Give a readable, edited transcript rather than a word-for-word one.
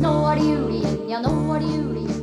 Nå er det jul igjen, ja nå er det jul igjen.